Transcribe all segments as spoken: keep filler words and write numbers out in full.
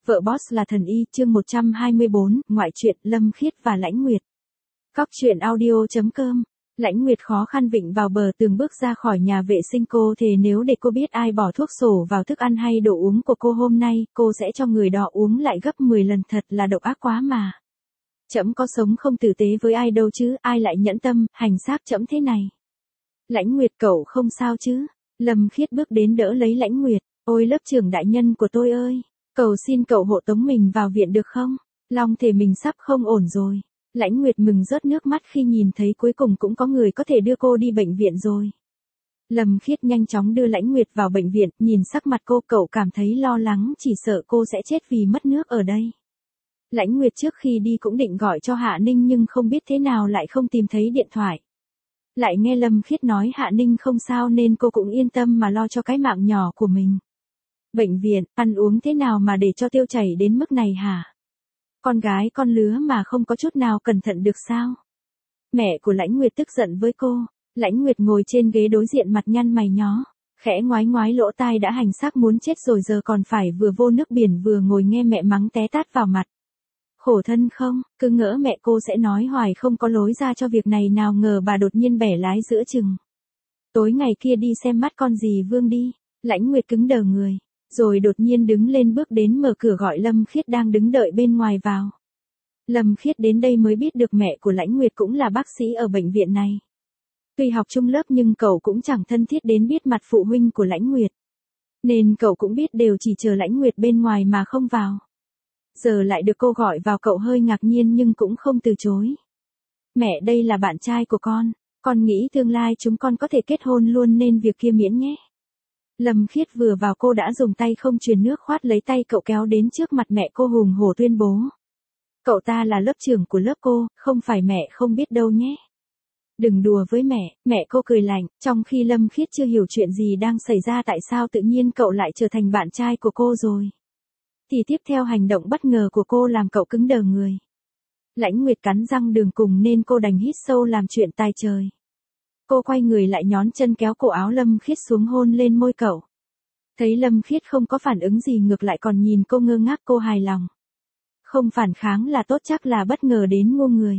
Vợ boss là thần y, chương một trăm hai mươi bốn, ngoại truyện, Lâm Khiết và Lãnh Nguyệt. Cóc truyện audio chấm com. Lãnh Nguyệt khó khăn vịn vào bờ tường bước ra khỏi nhà vệ sinh, cô thề nếu để cô biết ai bỏ thuốc sổ vào thức ăn hay đồ uống của cô hôm nay, cô sẽ cho người đó uống lại gấp mười lần, thật là độc ác quá mà. Trẫm có sống không tử tế với ai đâu chứ, ai lại nhẫn tâm, hành xác trẫm thế này. Lãnh Nguyệt, cậu không sao chứ? Lâm Khiết bước đến đỡ lấy Lãnh Nguyệt. Ôi lớp trưởng đại nhân của tôi ơi! Cầu xin cậu hộ tống mình vào viện được không? Long thể mình sắp không ổn rồi. Lãnh Nguyệt mừng rớt nước mắt khi nhìn thấy cuối cùng cũng có người có thể đưa cô đi bệnh viện rồi. Lâm Khiết nhanh chóng đưa Lãnh Nguyệt vào bệnh viện, nhìn sắc mặt cô, cậu cảm thấy lo lắng, chỉ sợ cô sẽ chết vì mất nước ở đây. Lãnh Nguyệt trước khi đi cũng định gọi cho Hạ Ninh nhưng không biết thế nào lại không tìm thấy điện thoại. Lại nghe Lâm Khiết nói Hạ Ninh không sao nên cô cũng yên tâm mà lo cho cái mạng nhỏ của mình. Bệnh viện, ăn uống thế nào mà để cho tiêu chảy đến mức này hả? Con gái con lứa mà không có chút nào cẩn thận được sao? Mẹ của Lãnh Nguyệt tức giận với cô. Lãnh Nguyệt ngồi trên ghế đối diện mặt nhăn mày nhó, khẽ ngoái ngoái lỗ tai đã hành xác muốn chết rồi giờ còn phải vừa vô nước biển vừa ngồi nghe mẹ mắng té tát vào mặt. Khổ thân không, cứ ngỡ mẹ cô sẽ nói hoài không có lối ra cho việc này, nào ngờ bà đột nhiên bẻ lái giữa chừng. Tối ngày kia đi xem mắt con dì Vương đi. Lãnh Nguyệt cứng đờ người, rồi đột nhiên đứng lên bước đến mở cửa gọi Lâm Khiết đang đứng đợi bên ngoài vào. Lâm Khiết đến đây mới biết được mẹ của Lãnh Nguyệt cũng là bác sĩ ở bệnh viện này. Tuy học chung lớp nhưng cậu cũng chẳng thân thiết đến biết mặt phụ huynh của Lãnh Nguyệt. Nên cậu cũng biết đều chỉ chờ Lãnh Nguyệt bên ngoài mà không vào. Giờ lại được cô gọi vào, cậu hơi ngạc nhiên nhưng cũng không từ chối. Mẹ, đây là bạn trai của con, con nghĩ tương lai chúng con có thể kết hôn luôn nên việc kia miễn nhé. Lâm Khiết vừa vào cô đã dùng tay không truyền nước khoát lấy tay cậu kéo đến trước mặt mẹ cô hùng hổ tuyên bố. Cậu ta là lớp trưởng của lớp cô, không phải mẹ không biết đâu nhé. Đừng đùa với mẹ, mẹ cô cười lạnh, trong khi Lâm Khiết chưa hiểu chuyện gì đang xảy ra, tại sao tự nhiên cậu lại trở thành bạn trai của cô rồi. Thì tiếp theo hành động bất ngờ của cô làm cậu cứng đờ người. Lãnh Nguyệt cắn răng đường cùng nên cô đành hít sâu làm chuyện tài trời. Cô quay người lại nhón chân kéo cổ áo Lâm Khiết xuống hôn lên môi cậu. Thấy Lâm Khiết không có phản ứng gì, ngược lại còn nhìn cô ngơ ngác, cô hài lòng. Không phản kháng là tốt, chắc là bất ngờ đến ngu người.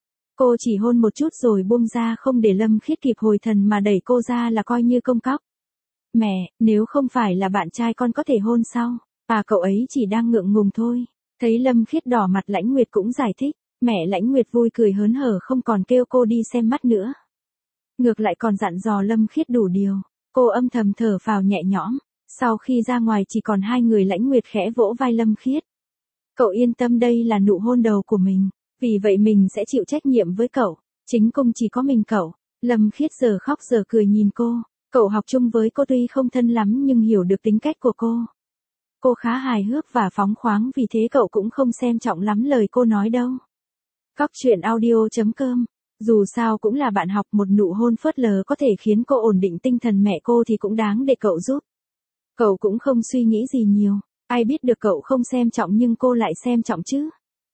Cô chỉ hôn một chút rồi buông ra không để Lâm Khiết kịp hồi thần mà đẩy cô ra là coi như công cóc. Mẹ, nếu không phải là bạn trai con có thể hôn sao? À, cậu ấy chỉ đang ngượng ngùng thôi. Thấy Lâm Khiết đỏ mặt, Lãnh Nguyệt cũng giải thích. Mẹ Lãnh Nguyệt vui cười hớn hở, không còn kêu cô đi xem mắt nữa. Ngược lại còn dặn dò Lâm Khiết đủ điều. Cô âm thầm thở phào nhẹ nhõm. Sau khi ra ngoài chỉ còn hai người, Lãnh Nguyệt khẽ vỗ vai Lâm Khiết. Cậu yên tâm, đây là nụ hôn đầu của mình. Vì vậy mình sẽ chịu trách nhiệm với cậu. Chính cung chỉ có mình cậu. Lâm Khiết giờ khóc giờ cười nhìn cô. Cậu học chung với cô tuy không thân lắm nhưng hiểu được tính cách của cô. Cô khá hài hước và phóng khoáng, vì thế cậu cũng không xem trọng lắm lời cô nói đâu. Cóc truyện audio chấm com. Dù sao cũng là bạn học, một nụ hôn phớt lờ có thể khiến cô ổn định tinh thần mẹ cô thì cũng đáng để cậu giúp. Cậu cũng không suy nghĩ gì nhiều. Ai biết được cậu không xem trọng nhưng cô lại xem trọng chứ.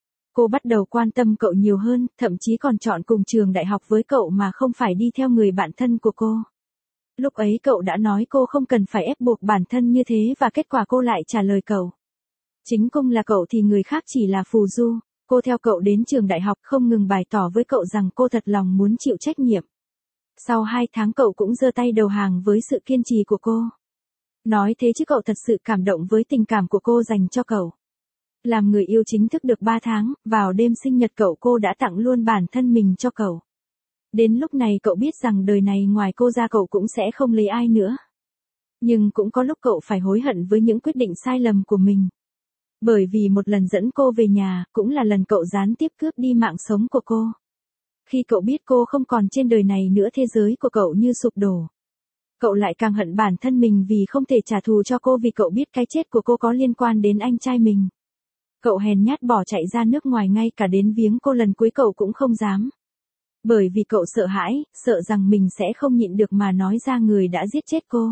Cô bắt đầu quan tâm cậu nhiều hơn, thậm chí còn chọn cùng trường đại học với cậu mà không phải đi theo người bạn thân của cô. Lúc ấy cậu đã nói cô không cần phải ép buộc bản thân như thế và kết quả cô lại trả lời cậu. Chính cung là cậu thì người khác chỉ là phù du. Cô theo cậu đến trường đại học, không ngừng bày tỏ với cậu rằng cô thật lòng muốn chịu trách nhiệm. Sau hai tháng cậu cũng giơ tay đầu hàng với sự kiên trì của cô. Nói thế chứ cậu thật sự cảm động với tình cảm của cô dành cho cậu. Làm người yêu chính thức được ba tháng, vào đêm sinh nhật cậu cô đã tặng luôn bản thân mình cho cậu. Đến lúc này cậu biết rằng đời này ngoài cô ra cậu cũng sẽ không lấy ai nữa. Nhưng cũng có lúc cậu phải hối hận với những quyết định sai lầm của mình. Bởi vì một lần dẫn cô về nhà, cũng là lần cậu gián tiếp cướp đi mạng sống của cô. Khi cậu biết cô không còn trên đời này nữa, thế giới của cậu như sụp đổ. Cậu lại càng hận bản thân mình vì không thể trả thù cho cô, vì cậu biết cái chết của cô có liên quan đến anh trai mình. Cậu hèn nhát bỏ chạy ra nước ngoài, ngay cả đến viếng cô lần cuối cậu cũng không dám. Bởi vì cậu sợ hãi, sợ rằng mình sẽ không nhịn được mà nói ra người đã giết chết cô.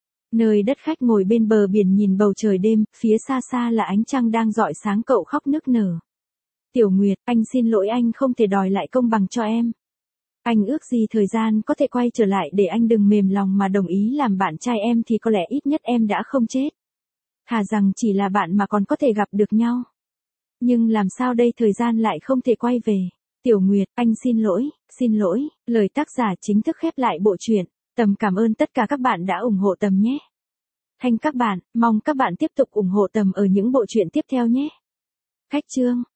Nơi đất khách ngồi bên bờ biển nhìn bầu trời đêm, phía xa xa là ánh trăng đang rọi sáng, cậu khóc nức nở. Tiểu Nguyệt, anh xin lỗi, anh không thể đòi lại công bằng cho em. Anh ước gì thời gian có thể quay trở lại để anh đừng mềm lòng mà đồng ý làm bạn trai em, thì có lẽ ít nhất em đã không chết. Thà rằng chỉ là bạn mà còn có thể gặp được nhau. Nhưng làm sao đây, thời gian lại không thể quay về. Tiểu Nguyệt, anh xin lỗi, xin lỗi, lời tác giả chính thức khép lại bộ truyện. Tầm cảm ơn tất cả các bạn đã ủng hộ Tầm nhé. Thanh các bạn, mong các bạn tiếp tục ủng hộ Tầm ở những bộ truyện tiếp theo nhé. Khách chương.